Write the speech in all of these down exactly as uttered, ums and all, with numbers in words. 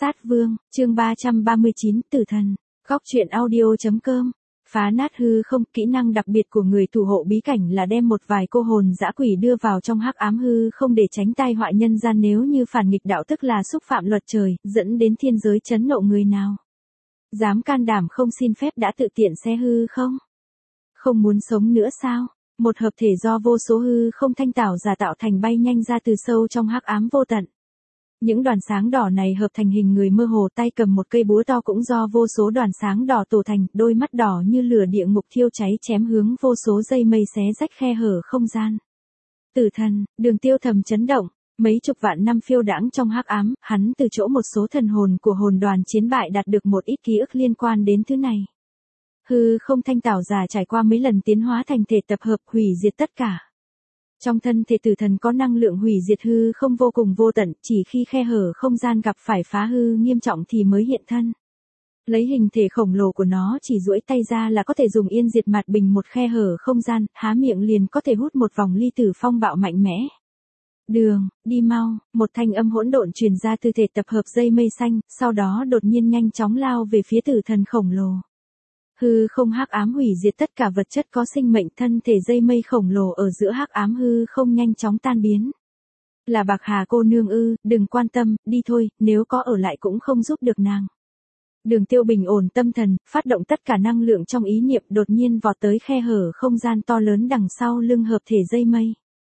Sát Vương, chương ba trăm ba mươi chín, Tử Thần. Góc truyện audio chấm com. Phá nát hư không, kỹ năng đặc biệt của người thủ hộ bí cảnh là đem một vài cô hồn dã quỷ đưa vào trong hắc ám hư không để tránh tai họa nhân gian, nếu như phản nghịch đạo tức là xúc phạm luật trời, dẫn đến thiên giới chấn nộ người nào. Dám can đảm không xin phép đã tự tiện xé hư không? Không muốn sống nữa sao? Một hợp thể do vô số hư không thanh tảo giả tạo thành bay nhanh ra từ sâu trong hắc ám vô tận. Những đoàn sáng đỏ này hợp thành hình người mơ hồ, tay cầm một cây búa to cũng do vô số đoàn sáng đỏ tổ thành, đôi mắt đỏ như lửa địa ngục thiêu cháy chém hướng vô số dây mây xé rách khe hở không gian. Tử Thần, Đường Tiêu thầm chấn động, mấy chục vạn năm phiêu đãng trong hắc ám, hắn từ chỗ một số thần hồn của hồn đoàn chiến bại đạt được một ít ký ức liên quan đến thứ này. Hư không thanh tảo giả trải qua mấy lần tiến hóa thành thể tập hợp hủy diệt tất cả. Trong thân thể Tử Thần có năng lượng hủy diệt hư không vô cùng vô tận, chỉ khi khe hở không gian gặp phải phá hư nghiêm trọng thì mới hiện thân. Lấy hình thể khổng lồ của nó chỉ duỗi tay ra là có thể dùng yên diệt mặt bình một khe hở không gian, há miệng liền có thể hút một vòng ly tử phong bạo mạnh mẽ. Đường, đi mau, một thanh âm hỗn độn truyền ra từ thể tập hợp dây mây xanh, sau đó đột nhiên nhanh chóng lao về phía Tử Thần khổng lồ. Hư không hắc ám hủy diệt tất cả vật chất có sinh mệnh, thân thể dây mây khổng lồ ở giữa hắc ám hư không nhanh chóng tan biến. Là Bạc Hà cô nương ư? Đừng quan tâm, đi thôi, nếu có ở lại cũng không giúp được nàng. Đường Tiêu bình ổn tâm thần, phát động tất cả năng lượng trong ý niệm, đột nhiên vọt tới khe hở không gian to lớn đằng sau lưng hợp thể dây mây.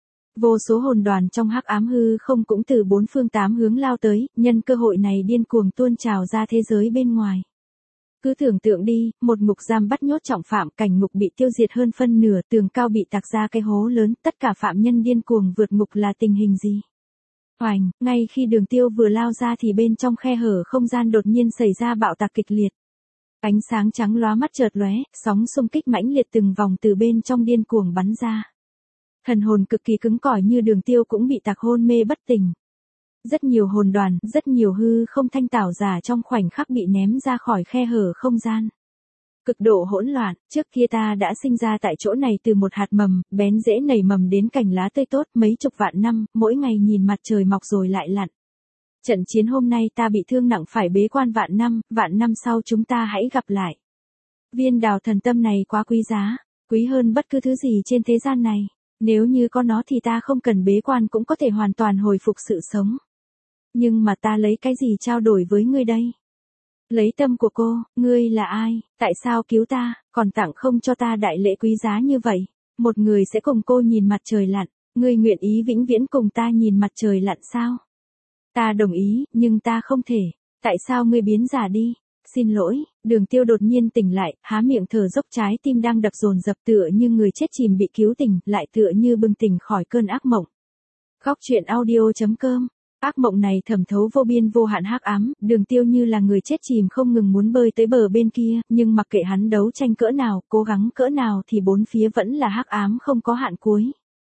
Vô số hồn đoàn trong hắc ám hư không cũng từ bốn phương tám hướng lao tới, nhân cơ hội này điên cuồng tuôn trào ra thế giới bên ngoài. Cứ tưởng tượng đi, một ngục giam bắt nhốt trọng phạm, cảnh ngục bị tiêu diệt hơn phân nửa, tường cao bị tạc ra cái hố lớn, tất cả phạm nhân điên cuồng vượt ngục là tình hình gì? Oành, ngay khi Đường Tiêu vừa lao ra thì bên trong khe hở không gian đột nhiên xảy ra bạo tạc kịch liệt. Ánh sáng trắng lóa mắt chợt lóe, sóng xung kích mãnh liệt từng vòng từ bên trong điên cuồng bắn ra. Thần hồn cực kỳ cứng cỏi như Đường Tiêu cũng bị tạc hôn mê bất tỉnh. Rất nhiều hồn đoàn, rất nhiều hư không thanh tảo giả trong khoảnh khắc bị ném ra khỏi khe hở không gian. Cực độ hỗn loạn, trước kia ta đã sinh ra tại chỗ này từ một hạt mầm, bén rễ nảy mầm đến cành lá tươi tốt mấy chục vạn năm, mỗi ngày nhìn mặt trời mọc rồi lại lặn. Trận chiến hôm nay ta bị thương nặng phải bế quan vạn năm, vạn năm sau chúng ta hãy gặp lại. Viên đào thần tâm này quá quý giá, quý hơn bất cứ thứ gì trên thế gian này. Nếu như có nó thì ta không cần bế quan cũng có thể hoàn toàn hồi phục sự sống. Nhưng mà ta lấy cái gì trao đổi với ngươi đây? Lấy tâm của cô, ngươi là ai, tại sao cứu ta, còn tặng không cho ta đại lễ quý giá như vậy? Một người sẽ cùng cô nhìn mặt trời lặn, ngươi nguyện ý vĩnh viễn cùng ta nhìn mặt trời lặn sao? Ta đồng ý, nhưng ta không thể, tại sao ngươi biến giả đi? Xin lỗi, Đường Tiêu đột nhiên tỉnh lại, há miệng thở dốc, trái tim đang đập dồn dập tựa như người chết chìm bị cứu tỉnh, lại tựa như bừng tỉnh khỏi cơn ác mộng. Góc truyện audio chấm com. Ác mộng này thẩm thấu vô biên vô hạn hắc ám, Đường Tiêu như là người chết chìm không ngừng muốn bơi tới bờ bên kia, nhưng mặc kệ hắn đấu tranh cỡ nào, cố gắng cỡ nào thì bốn phía vẫn là hắc ám không có hạn cuối.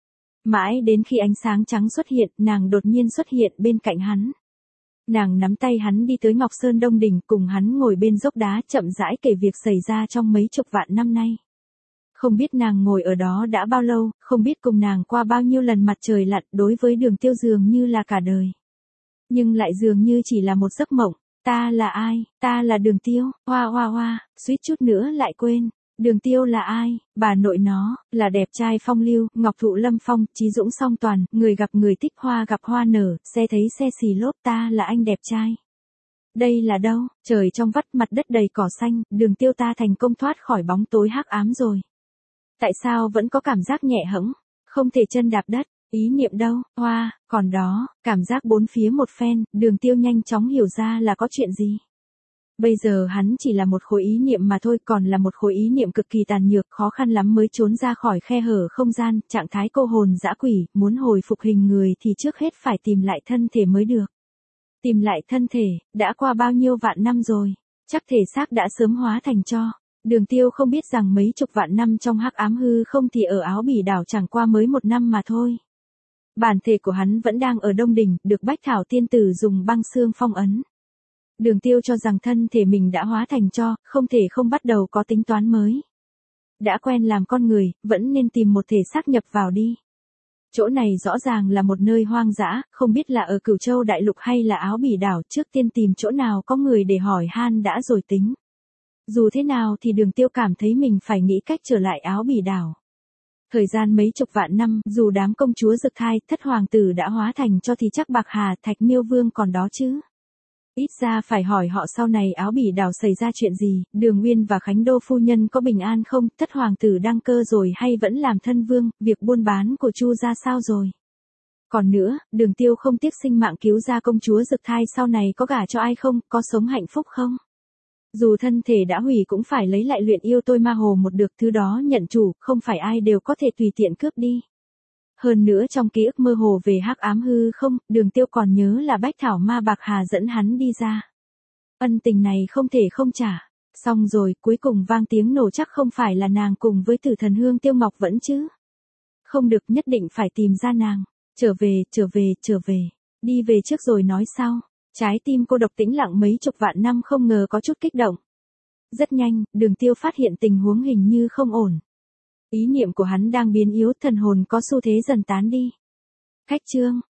Mãi đến khi ánh sáng trắng xuất hiện, nàng đột nhiên xuất hiện bên cạnh hắn. Nàng nắm tay hắn đi tới Ngọc Sơn Đông Đỉnh, cùng hắn ngồi bên dốc đá chậm rãi kể việc xảy ra trong mấy chục vạn năm nay. Không biết nàng ngồi ở đó đã bao lâu, không biết cùng nàng qua bao nhiêu lần mặt trời lặn, đối với Đường Tiêu dường như là cả đời. Nhưng lại dường như chỉ là một giấc mộng. Ta là ai? Ta là Đường Tiêu, hoa hoa hoa, suýt chút nữa lại quên. Đường Tiêu là ai? Bà nội nó, là đẹp trai phong lưu, ngọc thụ lâm phong, trí dũng song toàn, người gặp người thích, hoa gặp hoa nở, xe thấy xe xì lốp, ta là anh đẹp trai. Đây là đâu? Trời trong vắt, mặt đất đầy cỏ xanh, Đường Tiêu ta thành công thoát khỏi bóng tối hắc ám rồi. Tại sao vẫn có cảm giác nhẹ hẫng, không thể chân đạp đất, ý niệm đâu, hoa, còn đó, cảm giác bốn phía một phen, Đường Tiêu nhanh chóng hiểu ra là có chuyện gì. Bây giờ hắn chỉ là một khối ý niệm mà thôi, còn là một khối ý niệm cực kỳ tàn nhược, khó khăn lắm mới trốn ra khỏi khe hở không gian, trạng thái cô hồn dã quỷ, muốn hồi phục hình người thì trước hết phải tìm lại thân thể mới được. Tìm lại thân thể, đã qua bao nhiêu vạn năm rồi, chắc thể xác đã sớm hóa thành tro. Đường Tiêu không biết rằng mấy chục vạn năm trong hắc ám hư không thì ở Áo Bỉ đảo chẳng qua mới một năm mà thôi. Bản thể của hắn vẫn đang ở Đông Đỉnh, được Bách Thảo tiên tử dùng băng xương phong ấn. Đường Tiêu cho rằng thân thể mình đã hóa thành tro, không thể không bắt đầu có tính toán mới. Đã quen làm con người, vẫn nên tìm một thể xác nhập vào đi. Chỗ này rõ ràng là một nơi hoang dã, không biết là ở Cửu Châu Đại Lục hay là Áo Bỉ đảo, trước tiên tìm chỗ nào có người để hỏi han đã rồi tính. Dù thế nào thì Đường Tiêu cảm thấy mình phải nghĩ cách trở lại Áo Bỉ đảo. Thời gian mấy chục vạn năm, dù đám công chúa Dực Thai, thất hoàng tử đã hóa thành cho thì chắc Bạc Hà, Thạch Miêu Vương còn đó chứ. Ít ra phải hỏi họ sau này Áo Bỉ đảo xảy ra chuyện gì, Đường Nguyên và Khánh Đô phu nhân có bình an không, thất hoàng tử đăng cơ rồi hay vẫn làm thân vương, việc buôn bán của Chu ra sao rồi. Còn nữa, Đường Tiêu không tiếc sinh mạng cứu ra công chúa Dực Thai sau này có gả cho ai không, có sống hạnh phúc không. Dù thân thể đã hủy cũng phải lấy lại luyện yêu tôi ma hồ một được, thứ đó nhận chủ, không phải ai đều có thể tùy tiện cướp đi. Hơn nữa trong ký ức mơ hồ về hắc ám hư không, Đường Tiêu còn nhớ là Bách Thảo Ma Bạc Hà dẫn hắn đi ra. Ân tình này không thể không trả. Xong rồi, cuối cùng vang tiếng nổ chắc không phải là nàng cùng với Tử Thần Hương Tiêu Ngọc vẫn chứ. Không được, nhất định phải tìm ra nàng. Trở về, trở về, trở về. Đi về trước rồi nói sau. Trái tim cô độc tĩnh lặng mấy chục vạn năm không ngờ có chút kích động. Rất nhanh, Đường Tiêu phát hiện tình huống hình như không ổn. Ý niệm của hắn đang biến yếu, thần hồn có xu thế dần tán đi. Khách trương,